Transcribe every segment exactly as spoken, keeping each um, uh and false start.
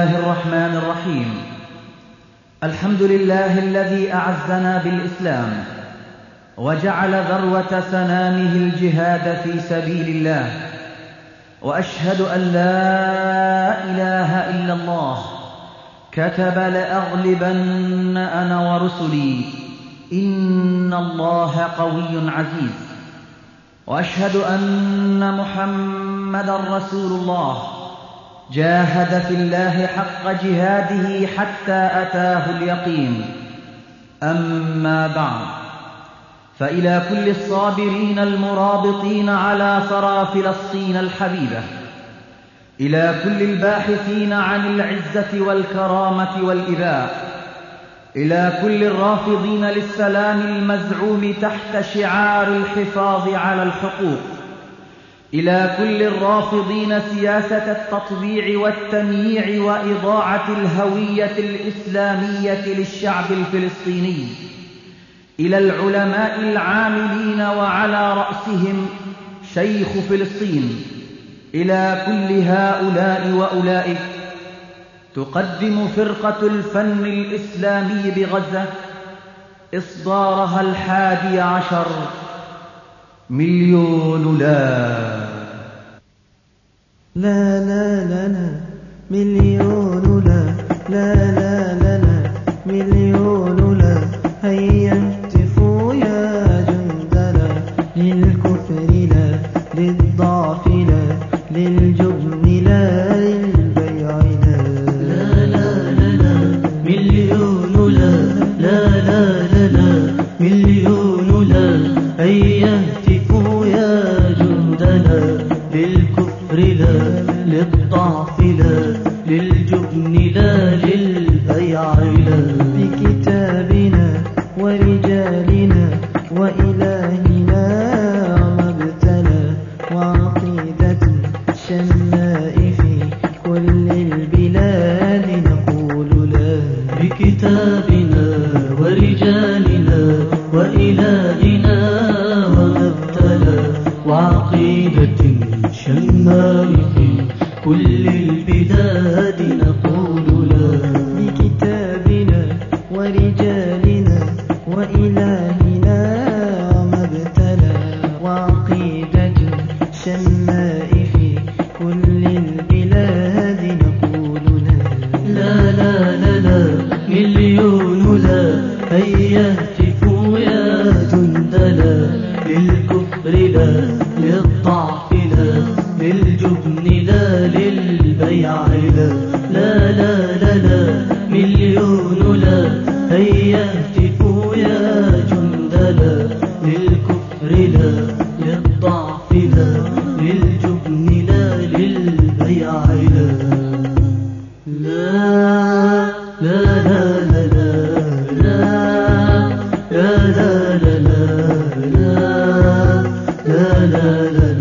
الله الرحمن الرحيم. الحمد لله الذي أعزنا بالإسلام وجعل ذروة سنامه الجهاد في سبيل الله، وأشهد أن لا إله إلا الله كتب لأغلبن أنا ورسلي إن الله قوي عزيز. وأشهد أن محمدًا رسول الله جاهد في الله حق جهاده حتى أتاه اليقين. أما بعد، فإلى كل الصابرين المرابطين على ثرى فلسطين الحبيبة، إلى كل الباحثين عن العزة والكرامة والإباء، إلى كل الرافضين للسلام المزعوم تحت شعار الحفاظ على الحقوق، إلى كل الرافضين سياسة التطبيع والتمييع وإضاعة الهوية الإسلامية للشعب الفلسطيني، إلى العلماء العاملين وعلى رأسهم شيخ فلسطين، إلى كل هؤلاء وأولئك تقدم فرقة الفن الإسلامي بغزة إصدارها الحادي عشر، مليون لا لا لا لا لا مليون لا لا لا لا لا مليون لا. هيا اهتفوا يا جندنا، للكفر لا، للضعف لا، للجبن لا، للبيع لا. لا لا لا لا مليون لا لا لا لا لا مليون لا. هيا اهتفوا يا جندنا، للكفر لا، للضعف لا، للجبن لا، للبيع لا. بكتابنا ورجالنا وإلهنا مبتلى، وعقيدة الشماء في كل البلاد نقول لا. بكتابنا ورجالنا وإلهنا ومبتلى، وعقيدة شماء في كل البلاد نقول لا. بكتابنا ورجالنا وإلهنا مبتلى، وعقيدة شماء في كل البلاد نقول لا. لا لا لا لا مليون لا. هيا اهتفوا يا جندنا، للكفر لا، للضعف لا، للجبن لا، للبيع لا. لا لا لا لا مليون لا. هيا اهتفوا يا جندنا، للكفر لا، للضعف لا، للجبن لا، للبيع لا. لا لا لا لا لا لا لا لا لا لا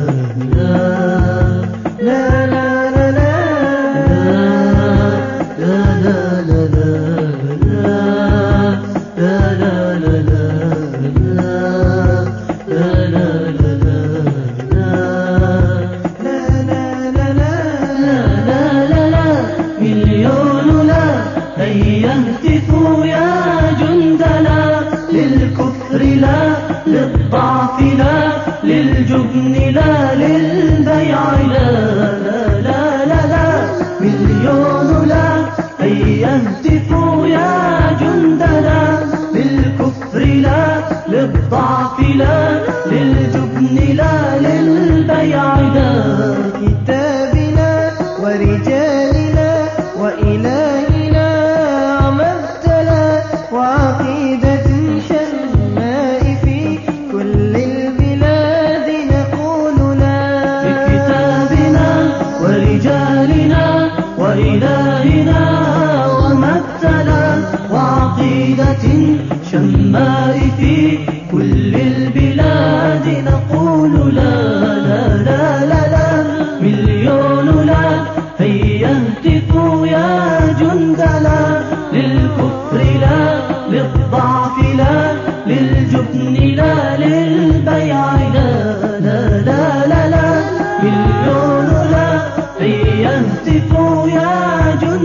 يهتفوا يا جندنا، للكفر لا، للضعف لا، للجبن لا، للبيع لا. لا لا لا لا مليون لا. هيا اهتفوا يا جندنا، للكفر لا، للضعف لا، للجبن لا، للبيع لا. كتابنا ورجالنا وإلهنا مبتلى، وعقيدة شماء في كل البلاد نقول لا. بكتابنا ورجالنا وإلهنا ومبتلى، وعقيدة شماء في كل البلاد نقول لا. لا لا لا لا مليون لا. هيا اهتفوا يا جندنا، للكفر لا، للضعف لا، للجبن لا، للبيع لا. لا لا لا لا مليون لا. هيا اهتفوا يا جندنا،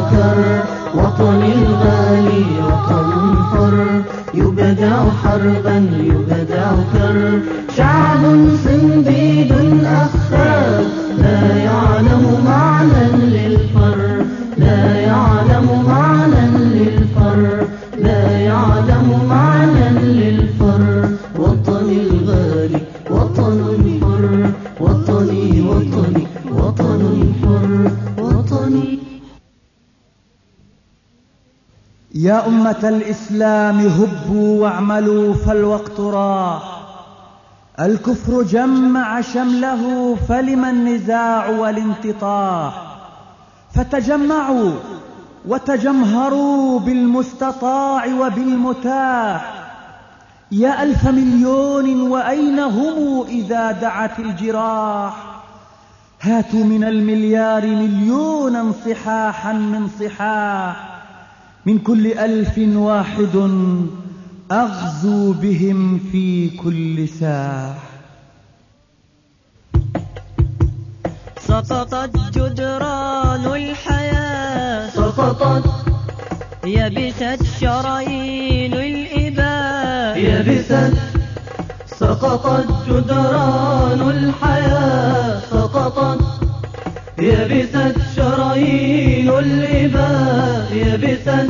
كر. وطني الغالي وطن حر يبدع حربا يبدع كر. شعب صنديد أخاب لا يعلم معنى للفر، لا يعلم معنى للفر، لا يعلم معنى للفر. وطني الغالي وطن حر، وطني وطني وطن حر، وطني. يا أمة الإسلام هبوا واعملوا فالوقت راح، الكفر جمع شمله فلم النزاع والانتطاح. فتجمعوا وتجمهروا بالمستطاع وبالمتاح. يا ألف مليون وأين هم إذا دعت الجراح؟ هاتوا من المليار مليونا صحاحا من صحاح، من كل ألف واحد أغزو بهم في كل ساح. سقطت جدران الحياة، سقطت يبست شرايين الإباء، يبست. سقطت جدران الحياة، سقطت يبست شرايين الإباء، يبست.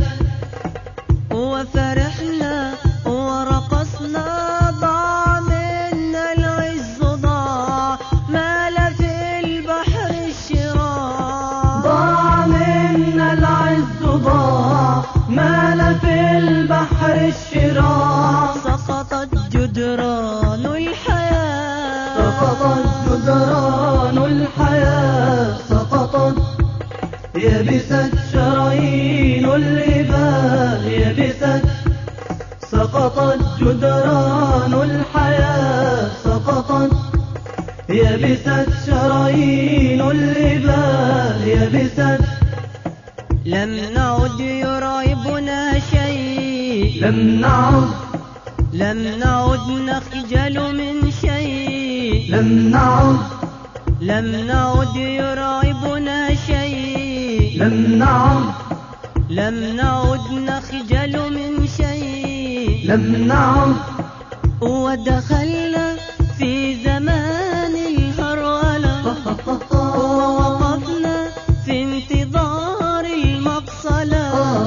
وفرحنا ورقصنا ضاع منا العز، ضاع مال في البحر الشراع، ضاع منا العز، ضاع مال في البحر الشراع. سقطت جدران الحياة، سقطت جدران الحياة، سقطت يبست شرايين الإباء، يبست. سقطت جدران الحياة، سقطت يبست شرايين الإباء، يبست. لم نعد يرعبنا شيء، لم نعد لم نعد نخجل من شيء، لم نعد لم نعد يرعبنا شيء، لم نعد لم نعد نخجل من شيء، لم نعد. ودخلنا في زمان الهرولة، ووقفنا في انتظار المقصلة،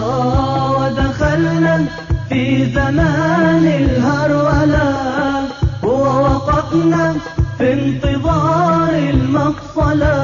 ودخلنا في زمان الهرولة، ووقفنا في انتظار المقصلة.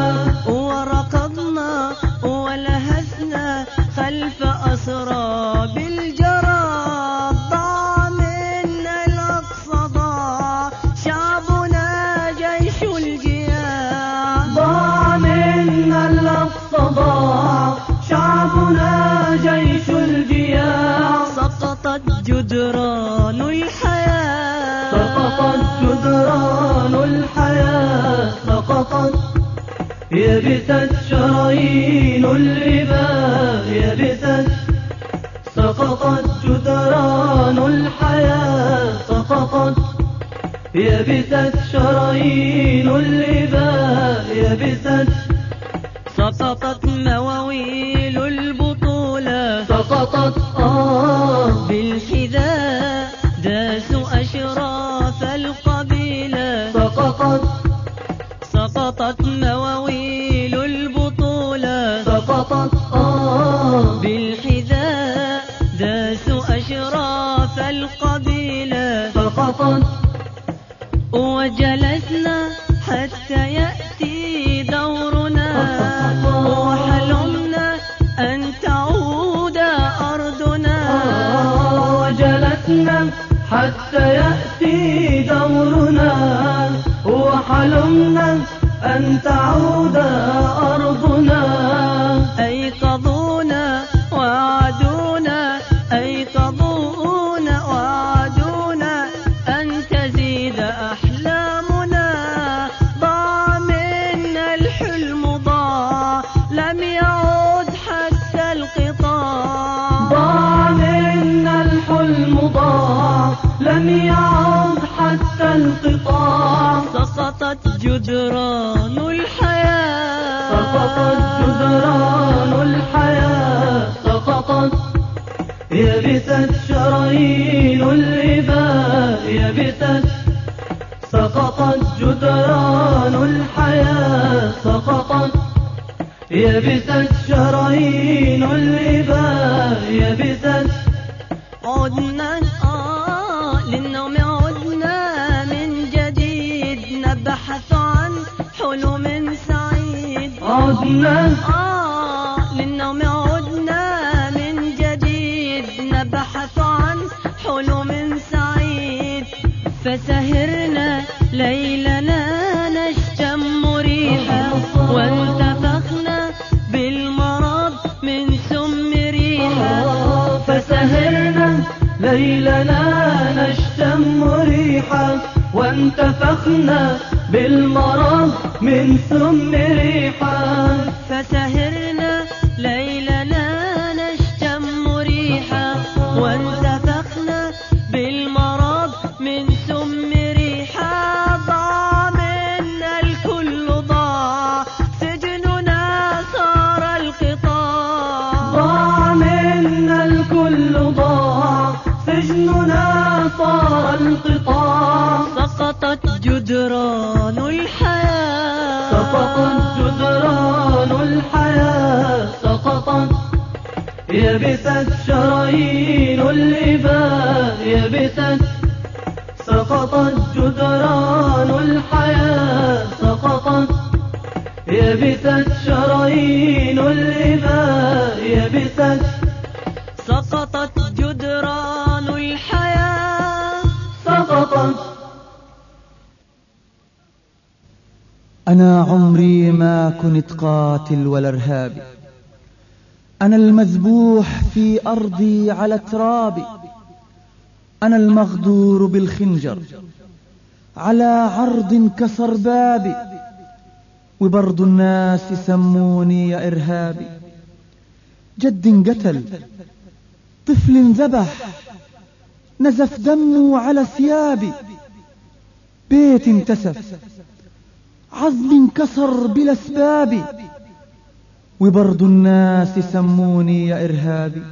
وركضنا ولهثنا خلف أسراب الجراب، ضاع منا الأقصى، ضاع شعبنا جيش الجياع، ضاع منا الأقصى، ضاع شعبنا جيش الجياع. سقطت جدران الحياة، سقطت جدران الحياة، سقطت يبست شرايين الإباء، يبست. سقطت جدران الحياة، سقطت يبست شرايين الإباء، يبست. سقطت مواويل البطولة، سقطت آه بالحذاء داسوا أشراف القبيلة، سقطت. سقطت مواويل البطولة، سقطت آه بالحذاء داسوا أشراف القبيلة. سقطت. وجلسنا حتى يأتي دورنا، وحلمنا أن تعود أرضنا، وجلسنا حتى يأتي دورنا، وحلمنا أن تعود أرضنا. أيقظونا وعدونا، أيقظونا وعدونا أن تزيد أحلامنا، ضاع منا الحلم، ضاع لم يعود حتى القطاع، ضاع منا الحلم، ضاع لم يعد حتى القطاع. سقطت جدران الحياة، سقطت جدران الحياة، يبست شرايين الإباء يبست، سقطت جدران الحياة سقطت، يبست شرايين الإباء يبست. عدنا آه للنوم عدنا من جديد، نبحث عن حلم سعيد. عدنا آه للنوم عدنا من جديد، نبحث عن حلم سعيد. فسهرنا ليلنا نشتم ريحا، وانتفخنا بالمرض من سم ريحا. فسهرنا ليلنا نشتم ريحا، وانتفخنا بالمرض من سم ريحا. فسهرنا ليلنا نشتم ريحا، وانتفخنا بالمرض من سم ريحا. ضاع منا الكل ضاع، سجننا صار القطاع. ضاع منا الكل ضاع، سجننا صار القطاع. سقطت جدران الحياة سقطت جدران الحياة سقطت، يبست شرايين الإباء يبست، سقطت جدران الحياة سقطت، يبست شرايين الإباء يبست. سقطت جدران الحياة سقطت. أنا عمري ما كنت قاتل ولا إرهابي، أنا المذبوح في أرضي على ترابي، أنا المغدور بالخنجر على عرض انكسر بابي، وبرضو الناس يسموني يا إرهابي. جد قتل، طفل ذبح، نزف دمه على ثيابي، بيت انتسف، عظم انكسر بلا اسباب، وبرضو الناس يسموني يا إرهابي.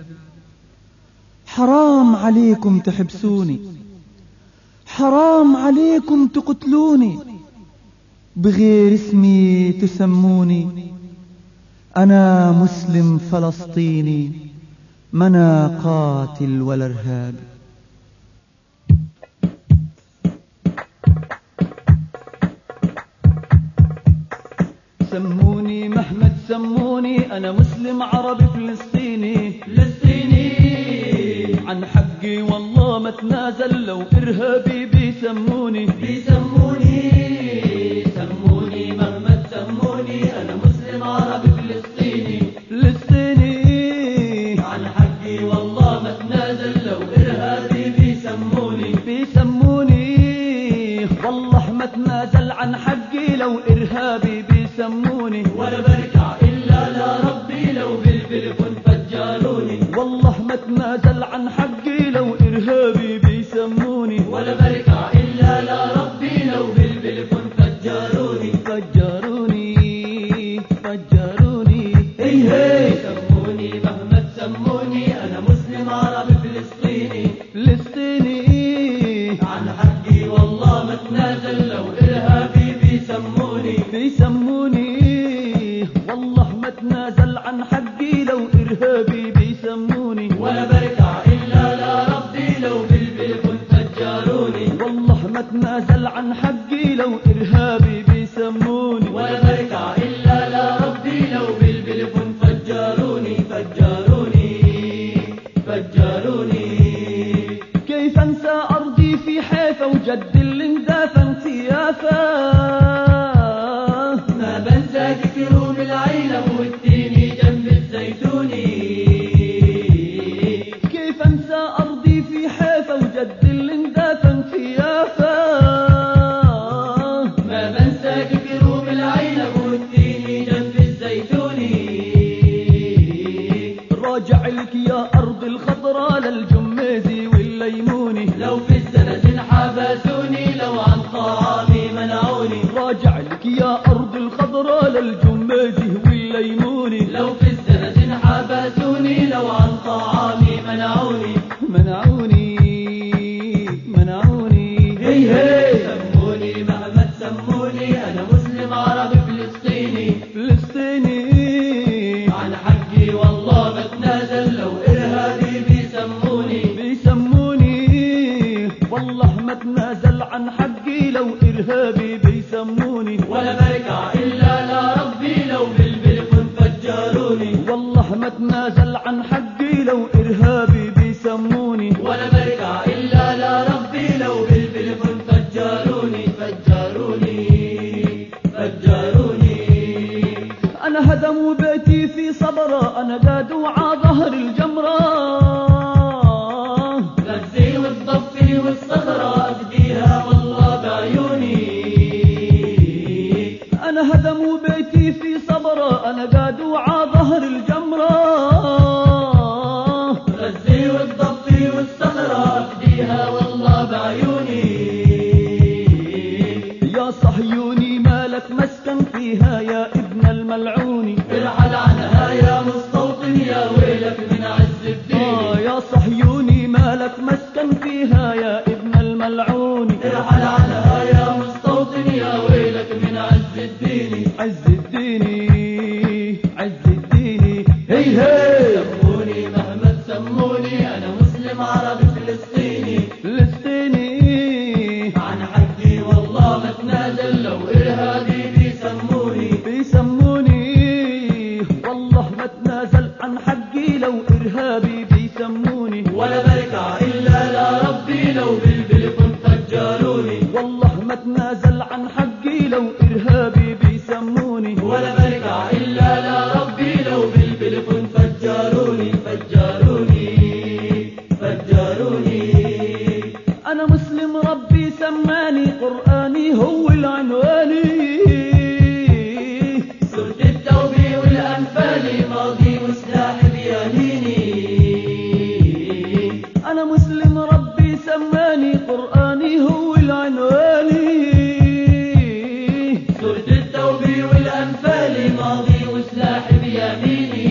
حرام عليكم تحبسوني، حرام عليكم تقتلوني، بغير اسمي تسموني. أنا مسلم فلسطيني، منا قاتل ولا إرهابي. سموني محمد سموني، أنا مسلم عربي فلسطيني. فلسطيني عن حقي والله ما تنازل، لو إرهابي بيسموني. بيسموني سموني محمد سموني، أنا مسلم عربي فلسطيني. فلسطيني عن حقي والله ما تنازل، لو إرهابي بيسموني. بيسموني والله ما تنازل عن حقي، لو إرهابي بيسموني. ولا بركع إلا لربي، لو بالبلفون فجروني. والله ما تنازل عن حقي، لو إرهابي بيسموني. ولا بركع إلا لربي، لو بالبلفون فجروني. فجروني فجروني هي هي سموني محمد سموني، أنا مسلم عربي فلسطيني. فلسطيني عن حقي والله ما تنازل، لو إرهابي بيسموني. بيسموني والله ما تنازل عن حقي، لو إرهابي بيسموني. ولا بركع إلا لربي، لو بالبلفون فجروني. والله ما تنازل عن حقي، لو إرهابي بيسموني. ولا بركع إلا لربي، لو بالبلفون فجروني. فجروني فجروني. كيف انسى ارضي في حيفا، وجد اللي اندفن سيافا. ما بنسى كروم العيلة والتيني جنب الزيتوني. كيف انسى ارضي في حيفا، وجد اللي اندفن سيافا. ما بنسى كروم العيلة والتيني جنب الزيتوني. راجع لك يا ارض الخضراء، للجميزي والليموني. لو في السنة حبسوني، لو عن طعامي منعوني. راجع لك يا ارض الخضراء، للجميزي والليموني. لو في السنة حبسوني، لو عن طعامي منعوني. ما اتنازل لو إرهابي بيسموني بيسموني والله ما اتنازل عن حقي لو إرهابي بيسموني ولا بركع إلا لربي لو بالبلكون فجروني والله ما اتنازل عن حقي لو إرهابي بيسموني ولا بركع إلا لربي لو بالبلكون فجروني فجروني فجروني أنا هدموا بيتي في صبرة أنا قادوا ع ظهر الجمرة غزي والضفي والصخرة أفديها والله بعيوني أنا هدموا بيتي في صبرة أنا قادوا ع ظهر الجمرة غزي والضفي والصخرة أفديها والله بعيوني يا صهيوني مالك مسكن فيها يا ابن الملعون ارحل عنها يا مستوطن يا ويلك من عز الدين آه يا صهيوني مالك مسكن فيها يا ابن الملعون ارحل عنها يا مستوطن يا ويلك من عز الدين عز الدين عز الدين هي هي سموني مهما تسموني أنا مسلم عربي فلسطيني فلسطيني عن حقي والله ما اتنازل لو إرهابي بيسموني بيسموني والله ما اتنازل عن حقي لو إرهابي بيسموني ولا بركع إلا لربي لو بالبلكون فجروني والله ما اتنازل عن حقي لو إرهابي بيسموني ولا بركع إلا لربي لو بالبلكون فجروني فجروني فجروني أنا مسلم ربي سماني قرآني هو العنواني سورة التوبة والأنفال ماضي وسلاح بيميني أنا مسلم ربي سماني قرآني هو العنواني سورة التوبة والأنفال ماضي وسلاح بيميني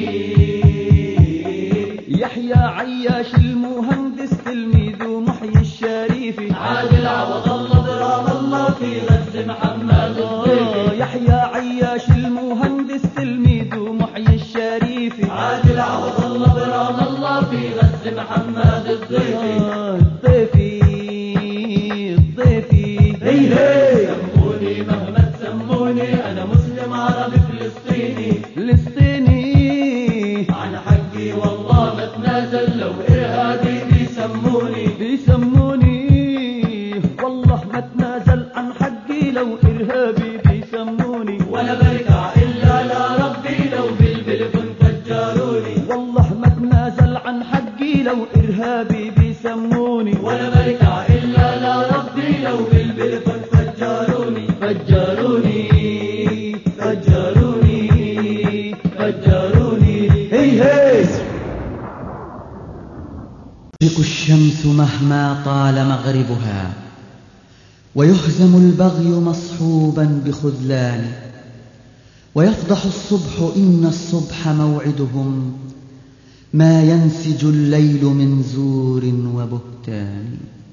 يحيى عياش المهندس تلميذ محيي الشريفي عادل عوض الله برام الله في غز محمد الضيفي آه يحيى عياش المهندس تلميذ محيي الشريفي عادل عوض الله برام الله في غز محمد الضيفي آه الضيفي الضيفي هي هي سموني مهما تسموني أنا مسلم عربي فلسطيني فلسطيني عن حقي والله ما اتنازل لو إرهابي بيسموني بيسموني والله ما اتنازل عن حقي لو إرهابي بيسموني ولا بركع إلا لربي لو بالبلكون فجروني والله ما اتنازل عن حقي لو إرهابي بيسموني ولا بركع إلا لربي لو بالبلكون فجروني فجروني فجروني فجروني هي هي تشرق الشمس مهما طال مغربها ويهزم البغي مصحوبا بخذلان ويفضح الصبح إن الصبح موعدهم ما ينسج الليل من زور وبهتان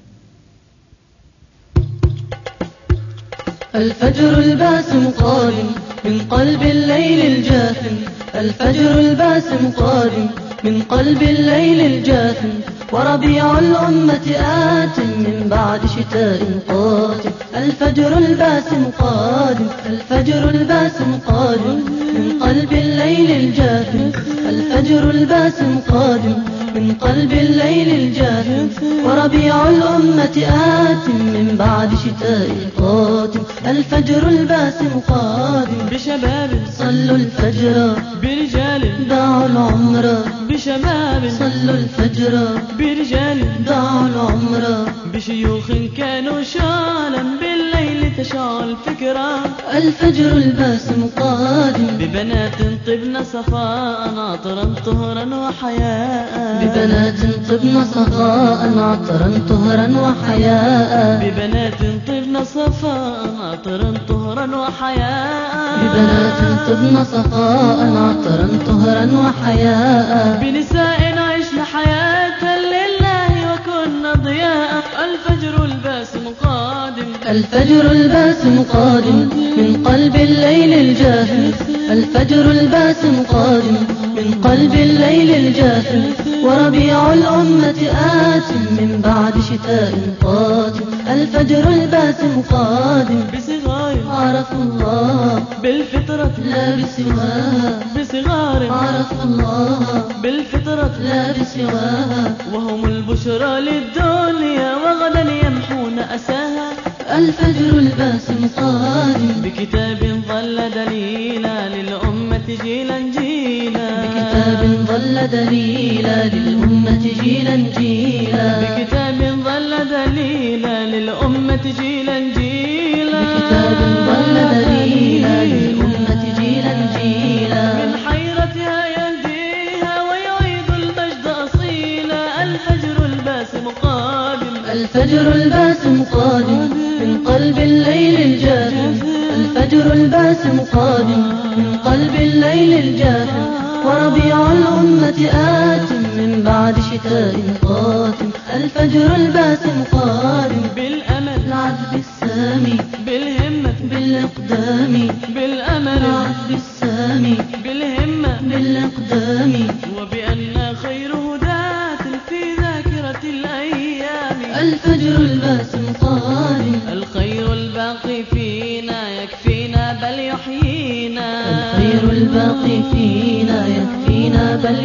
الفجر الباسم قادم من قلب الليل الجاثم الفجر الباسم قادم من قلب الليل الجاثم وربيع الأمة آت من بعد شتاء قاتم الفجر الباسم قادم الفجر الباسم قادم من قلب الليل الجاثم الفجر الباسم قادم من قلب الليل الجاثم وربيع الأمة آت من بعد شتاء قاتم الفجر الباسم قادم بشباب صلوا الفجر برجال دعوا العمر بشباب صلوا الفجر برجال دعوا العمر بشيوخ كانوا شعلا بالليل تشعل فكرة الفجر الباسم قادم ببنات طبن صفاء عطرا طهرا وحياء ببنات طبن صفاء عطرا طهرا وحياء ببنات طبن صفاء عطرا طهرا وحياء ببنات طبن صفاء عطرا طهرا وحياء بنساء عشن حياة لله وكن ضياء الفجر الباسم قادم الفجر الباسم قادم من قلب الليل الجاثم الفجر الباسم قادم من قلب الليل الجاثم، وربيع الأمة آت من بعد شتاء قادم. الفجر الباسم قادم بصغار عرفوا الله بالفطرة لا بسواها، بصغار عرفوا الله بالفطرة لا بسواها، وهم البشرى للدنيا وغدا يمحون أساها. الفجر الباسم قادم بكتاب ظل دليلا للأمة جيلا جيلا، بكتاب ظل دليلا للأمة جيلا جيلا، بكتاب ظل دليلا للأمة جيلا جيلا، بكتاب ظل دليلا للأمة جيلا جيلا. من حيرتها يهديها ويعيد المجد أصيلا. الفجر الباسم قادم، الفجر الباسم قادم من قلب الليل الجاثم، الفجر الباسم قادم من قلب الليل الجاثم، وربيع الأمة آت من بعد شتاء قاتم. الفجر الباسم قادم بالأمل العذب السامي بالهمة بالإقدام، بالأمل العذب السامي بالهمة بالإقدام، وبأن خير هداة في ذاكرة الأيام. الفجر الباسم قادم الخير الباقي فينا يكفينا بل يحيينا، الخير الباقي فينا يكفينا بل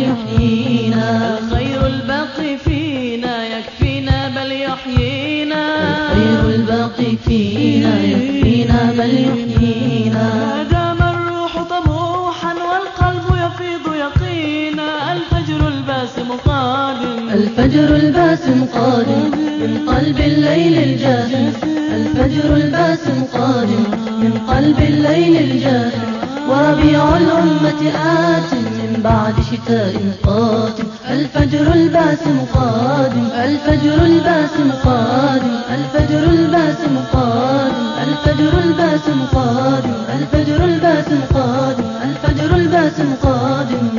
يحيينا، الخير الباقي فينا يكفينا بل يحيينا، الخير الباقي فينا يكفينا بل يحيينا. ما دام الروح طموحا والقلب يفيض يقينا. الفجر الباسم قادم، الفجر الباسم قادم من قلب الليل الجاثم، الفجر الباسم قادم من قلب الليل الجاثم، وربيع الأمة آت من بعد شتاء قاتم. الفجر الباسم قادم، الفجر الباسم قادم، الفجر الباسم قادم، الفجر الباسم قادم، الفجر الباسم قادم، الفجر الباسم قادم.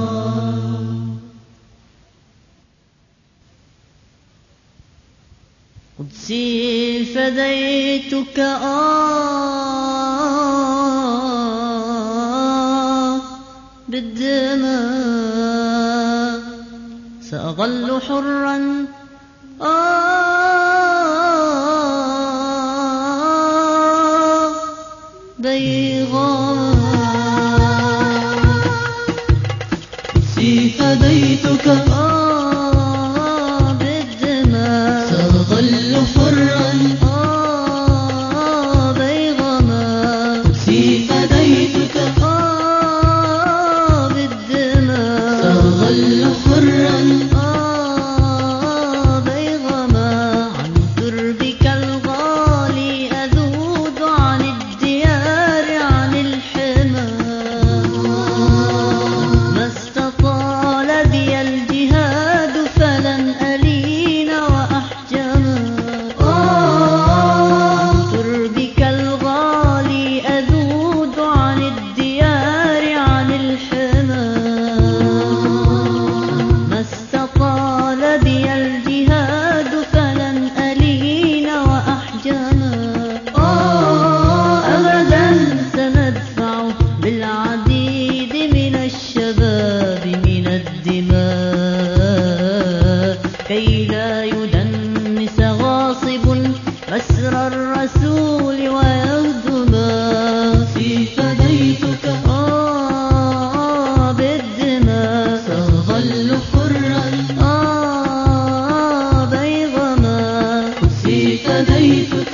قدسي فديتك آه بالدماء، سأظل حرا آه بيضاء. قدسي فديتك آه بالدماء، سأظل حرا آه بيضاء. قدسي فديتك آه بالدماء، سأظل حرا آه بيضاء. عن تربك الغالي أذود عن الديار عن الحمى، ما استطال بي الجهاد فلن ألين وأحجما. عن تربك الغالي أذود عن الديار عن الحمى، ما استطال بي الجهاد فلن ألين وأحجما. أبدا سندفع بالعديد من الشباب من الدماء، كي لا يدنس غاصب مسرى الرسول ويهدما. قدسي فديتك آه بالدماء، سأظل حرا آه بيضاء. قدسي فديتك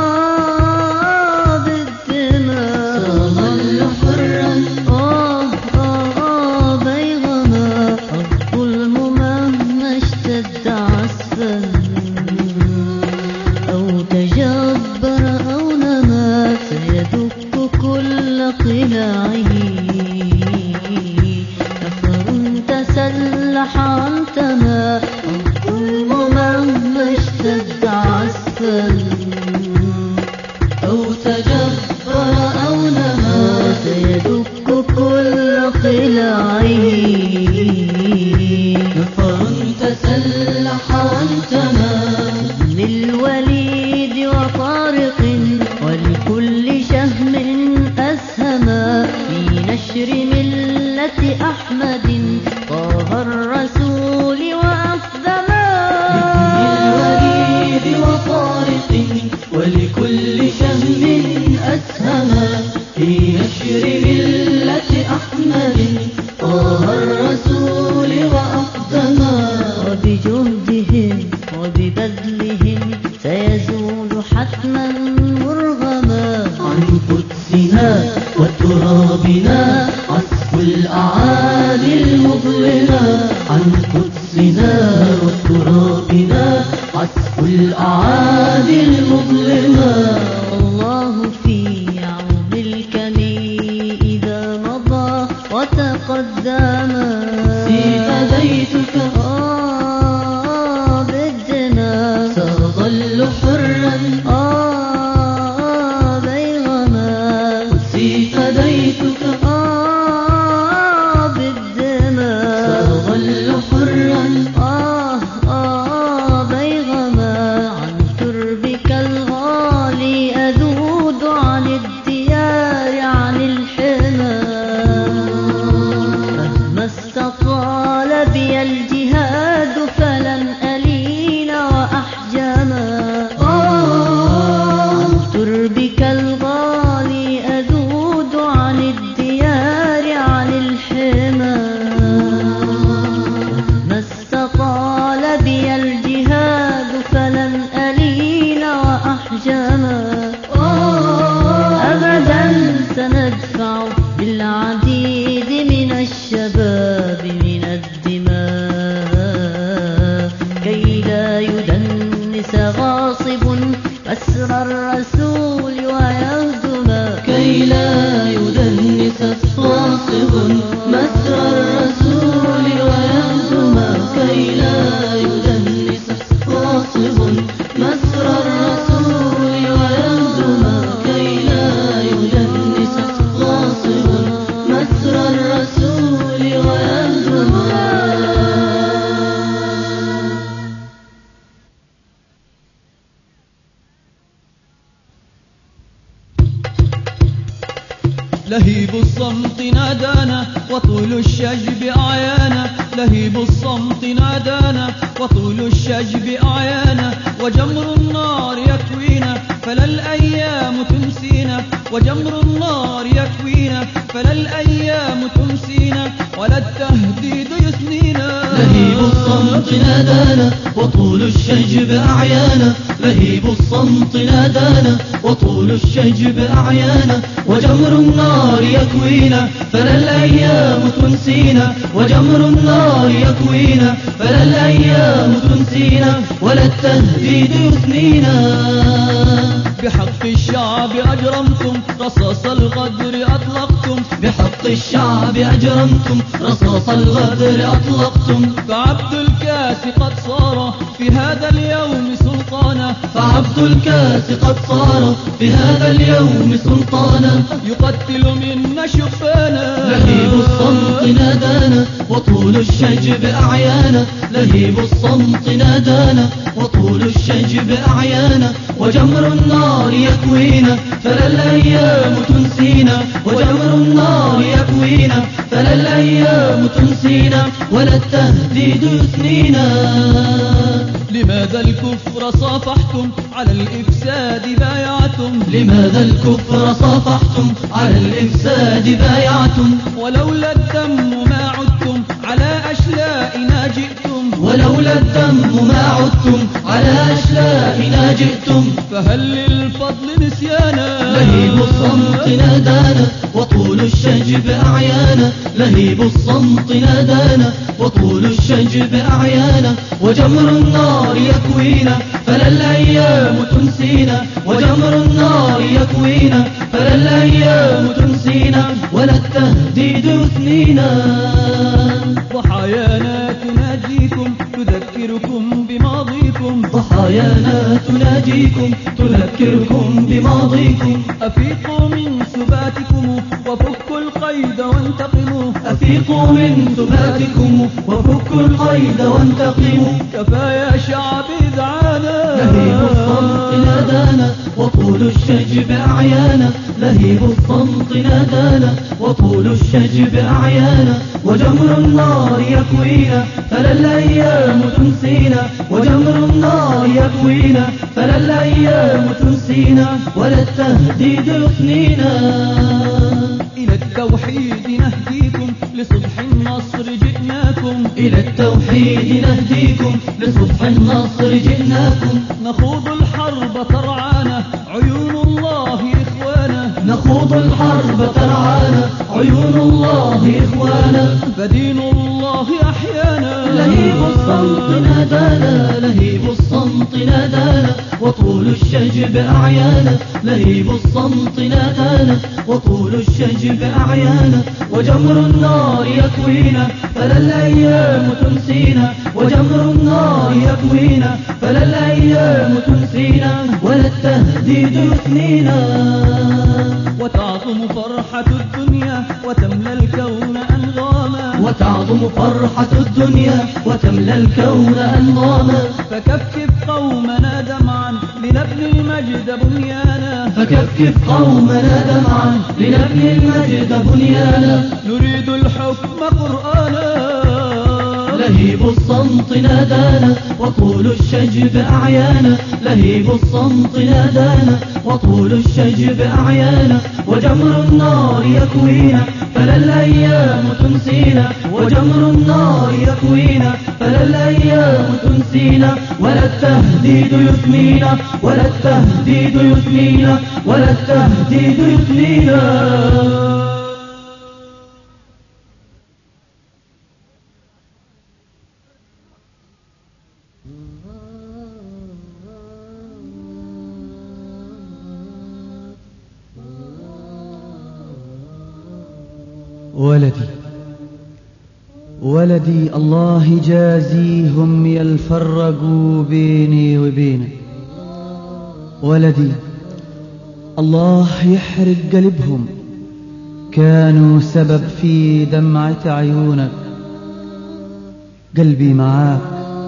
آه بالدماء، سأظل حرا آه آه آه بيضاء. الظلم مهما اشتد عسفا أو تجبر أو نما، سيدك كل قلاعه. نفر تسلح عن تما، الظلم مهما اشتد عسفا أو تجبر أو نما، سيدك كل قلاعه. نفر تسلح عن تمام. للوليد وطارق ولكل شهم أسهما، في المظلمة عن قدسنا وترابنا عزف الأعادي المظلمة. الله في عرض الكمين إذا مضى وتقدم فديتك آه بالدماء سأظل حرا آه بيغما فديتك آه بالدماء سأظل حرا آه آه بيغما عن تربك الغالي أذود عن الديار عن الحمى مهما استطال بي الجهاد فلن ألين وأحجما عن تربك الغالي أذود عن الديار عن الحمى مهما استطال بي الجهاد فلن ألين وأحجما أبدا سندفع بالعديد من الشباب من الدماء كي لا يدنس غاصب أسر الرسول ويهدما كي لا يدنس غاصب مسر الرسول ويهدما كي لا يدنس غاصب مسر الرسول ويهدما كي لا يدنس غاصب مسر الرسول ويهدما. لهيب الصمت نادانا وطول الشجب أعيانا لهيب الصمت نادانا وطول الشجب أعيانا وجمر النار يكوينا فلا الأيام تنسينا وجمر النار يكوينا فلا الأيام تنسينا ولا التهديد يثنينا. لهيب الصمت نادانا وطول الشجب أعيانا لهيب الصمت نادانا وطول الشجب أعيانا وجمر النار يكوينا فلا الأيام تنسينا وجمر النار يكوينا فلا الأيام تنسينا ولا التهديد يثنينا. بحق الشعب أجرمتم رصاص الغدر أطلقتم بحق الشعب أجرمتم رصاص الغدر أطلقتم فعبد الكاس قد صار في هذا اليوم سلطانا فعبد الكاس قد صار في هذا اليوم سلطانا يقتل منا شبانا. لهيب الصمت نادانا وطول الشجب أعيانا لهيب الصمت نادانا وطول الشجب أعيانا وجمر النار يكوينا فلا الأيام تنسينا وجمر النار يكوينا فلا الأيام تنسينا ولا التهديد يثنينا. لماذا الكفر صافحتم على الإفساد بايعتم لماذا الكفر صافحتم على الإفساد بايعتم ولولا الدم ما عدتم على أشلائنا جئتم ولولا الدم ما عدتم على أشلائنا جئتم فهل للفضل نسيانا. لهيب الصمت نادانا وطول الشجب أعيانا لهيب الصمت نادانا وطول الشجب أعيانا وجمر النار يكوينا فلا الأيام تنسينا وجمر النار يكوينا فلا الأيام تنسينا ولا التهديد يثنينا. ضحايانا تناجيكم تذكركم بماضيكم ضحايانا تناجيكم تذكركم بماضيكم أفيقوا من سباتكم وفكوا القيد وانتقموا أفيقوا من سباتكم وفكوا القيد وانتقموا كفى يا شعب إذعانا. لهيب الصمت نادانا وطول الشجب أعيانا لهيب الصمت نادانا وطول الشجب أعيانا وجمر النار يكوينا فلا الأيام تنسينا وجمر النار يكوينا فلا الأيام تنسينا ولا التهديد يثنينا. إلى التوحيد نهديكم لصبح النصر جئناكم إلى التوحيد نهديكم لصبح النصر جئناكم نخوض الحرب ترعانا عيون الله إخوانا نخوض الحرب ترعانا عيون الله إخوانا فدين الله الله أحيانا. لهيب الصمت نادانا، لهيب الصمت نادانا، وطول الشجب أعيانا. لهيب الصمت نادانا، وطول الشجب أعيانا، وجمر النار يكوينا فلا الأيام تنسينا. وجمر النار يكوينا فلا الأيام تنسينا، ولا التهديد يثنينا. وتعظم فرحة الدنيا وتملى الكون أنغاما، وتعظم فرحة الدنيا وتملى الكون أنغاما. فكفكف قومنا دمعا لنبني المجد بنيانا. فكفكف قومنا دمعا لنبني المجد بنيانا. نريد الحكم قرآنا. لهيب الصمت نادانا، وطول الشجب أعيانا. لهيب الصمت نادانا، وطول الشجب أعيانا، وجمر النار يكوينا فلا الأيام تنسينا. وجمر النار يكوينا فلا الأيام تنسينا، ولا التهديد يثنينا. ولا التهديد يثنينا، ولا التهديد يثنينا. ولدي ولدي الله يجازيهم يلفرقوا بيني وبينك. ولدي الله يحرق قلبهم، كانوا سبب في دمعة عيونك. قلبي معاك،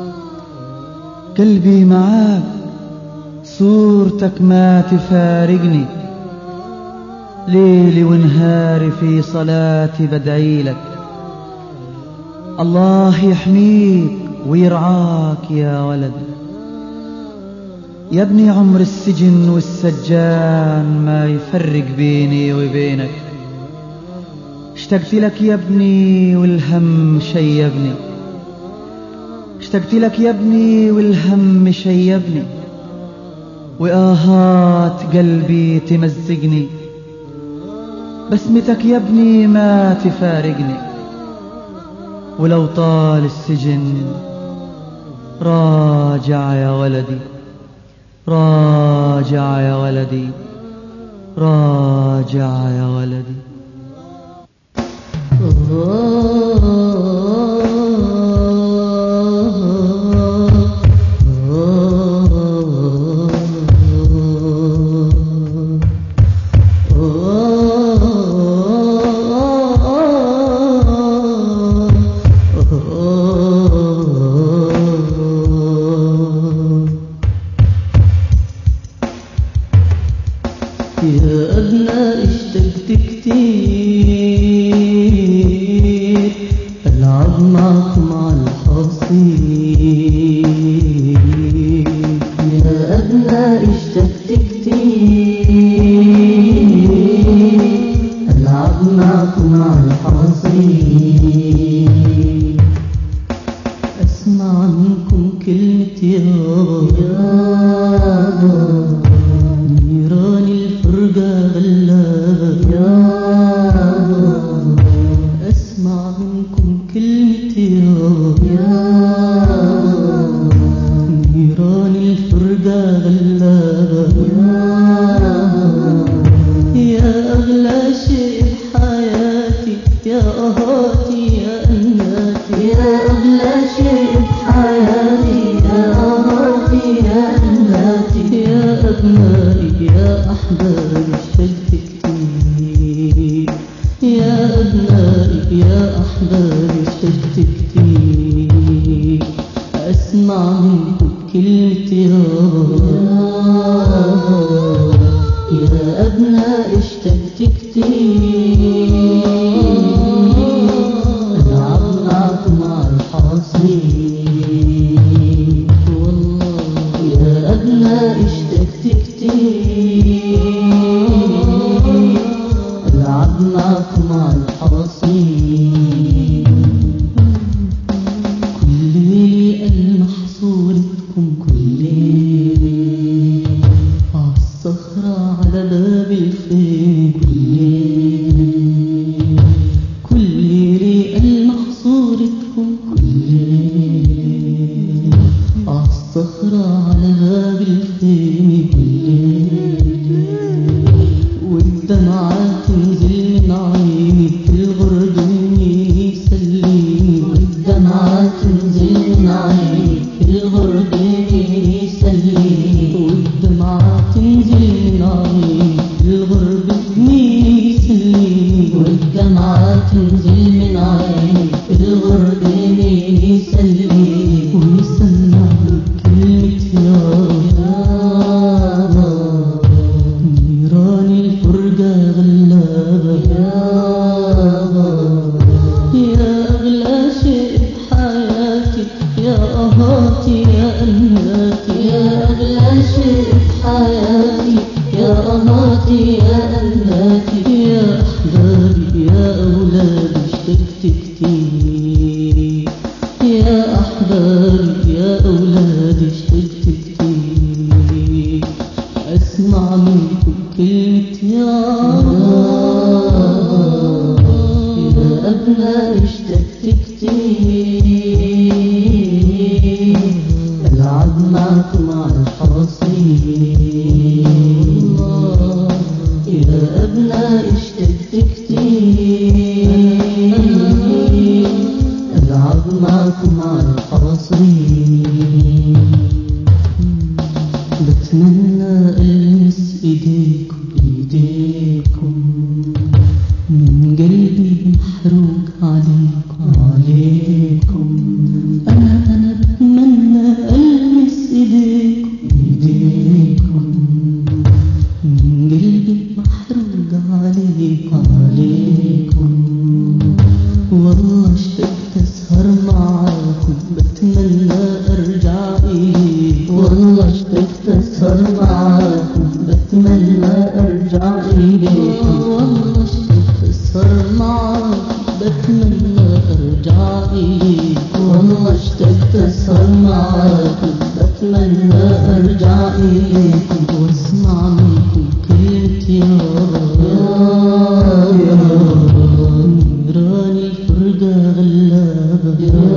قلبي معاك، صورتك ما تفارقني. ليلي ونهاري في صلاتي بدعي لك. الله يحميك ويرعاك يا ولدي. يا ابني عمر السجن والسجان ما يفرق بيني وبينك. اشتقت لك يا ابني والهم شيبني. اشتقت لك يا ابني والهم شيبني، وآهات قلبي تمزقني. بسمتك يا ابني ما تفارقني، ولو طال السجن راجع يا ولدي. راجع يا ولدي، راجع يا ولدي. يا أبناء اشتقت كتير ألعب معكم على الحصير. يا أبناء اشتقت كتير ألعب معكم على الحصير. أسمع منكم كلمة يا نيران الفرقة غلاب يا. أسمع منكم كلمة يا نيران الفرقة غلاب يا أغلى شيء بحياتي يا أهاتي يا أناتي. يا أغلى شيء بحياتي يا أهاتي يا أناتي. يا أبنائي يا أحبابي اشتقت كتير. يا أبنائي يا أحبابي اشتقت كتير. أسمع منكم كلمة يا يا أبنائي اشتقت كتير ألعب معكم على الحصير. والله يا أبنائي اشتقت كتير ألعب معكم على الحصير. كل المحصولكم كل عالصخرة على باب الخيم. كل كل ريق المحصولكم ويسلي ويسمع كلمة يا غيابة. نيران الفرقة غلابة يابا، يا أغلى شيء بحياتي يا أهاتي يا أمناتي، يا أغلى شيء بحياتي يا أهاتي يا أمناتي، يا أحبابي يا أولادي اشتقت كتير، يا أحبابي يا أولادي اشتقت كتير. أسمع منكم كلمة يا يا أبناء اشتقت كتير، ألعب معكم على الحصير. يا أبناء اشتقت كتير، ألعب معكم على الحصير. بتمنى ألمس إيديكم إيديكم، من قلبي محروق عليكم عليكم. أنا أنا بتمنى ألمس إيديكم إيديكم، من قلبي محروق عليكم عليكم. والله اشتقت أسهر معاكم، بتمنى أرجع إليكم. والله اشتقت أسهر معاكم، بتمنى أرجع إليكم. والله اشتقت أسهر معاكم، بتمنى أرجع إليكم. والله اشتقت أسهر معاكم، بتمنى أرجع إليكم. واسمع منكم كلمة يا يا نيران الفرقة غلابة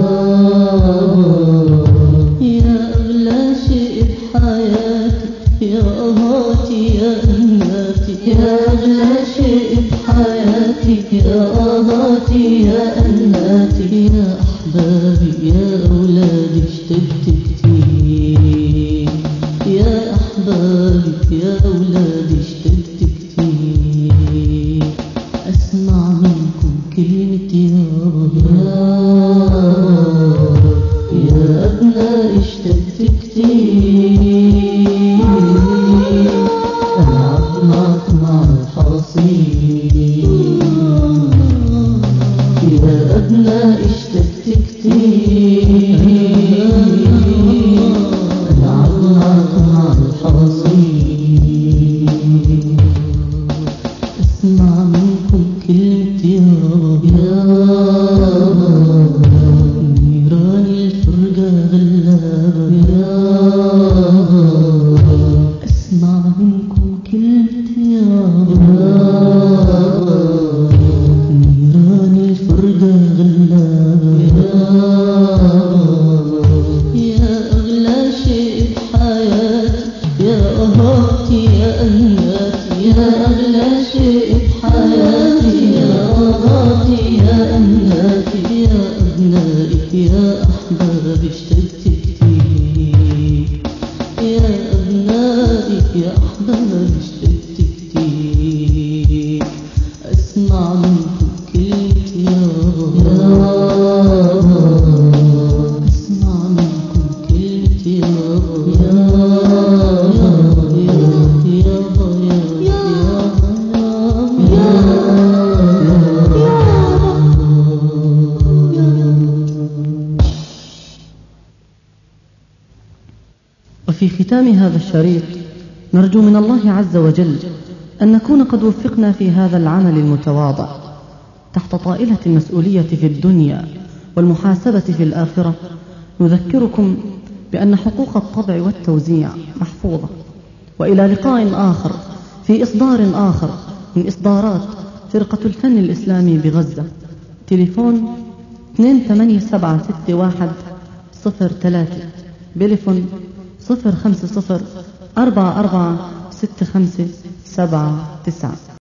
يا أغلى شيء بحياتي يا أهاتي يا أمناتي، يا أغلى شيء بحياتي يا أهاتي يا أمناتي، يا أحبابي يا أولادي اشتقت كتير، يا أحبابي يا أولادي اشتقت كتير. أسمع منكم كلمة يا يا أبناء اشتقت كتير، ألعب معكم على الحصير. يا أبناء اشتقت كتير، ألعب معكم على الحصير. أسمع منكم كلمة يا نيران الفرقة غلابة. أسمع منكم كلمة يا نيران الفرقة غلابة. يا أغلى شيء بحياتي يا أهاتي يا أمناتي، يا أغلى شيء بحياتي يا أهاتي يا أمناتي، يا أبنائي يا أحبابي اشتقت كتير، يا أبنائي يا أحبابي اشتقت كتير. أسمع منكم كلمة يا أسمع منكم كلمة يا وفي ختام هذا الشريط نرجو من الله عز وجل أن نكون قد وفقنا في هذا العمل المتواضع تحت طائلة المسؤولية في الدنيا والمحاسبة في الآخرة. نذكركم بأن حقوق الطبع والتوزيع محفوظة. وإلى لقاء آخر في إصدار آخر من إصدارات فرقة الفن الإسلامي بغزة. تليفون اثنين ثمانية سبعة ستة واحد صفر ثلاثة، بليفون صفر خمسة صفر أربعة أربعة ستة خمسة سبعة تسعة.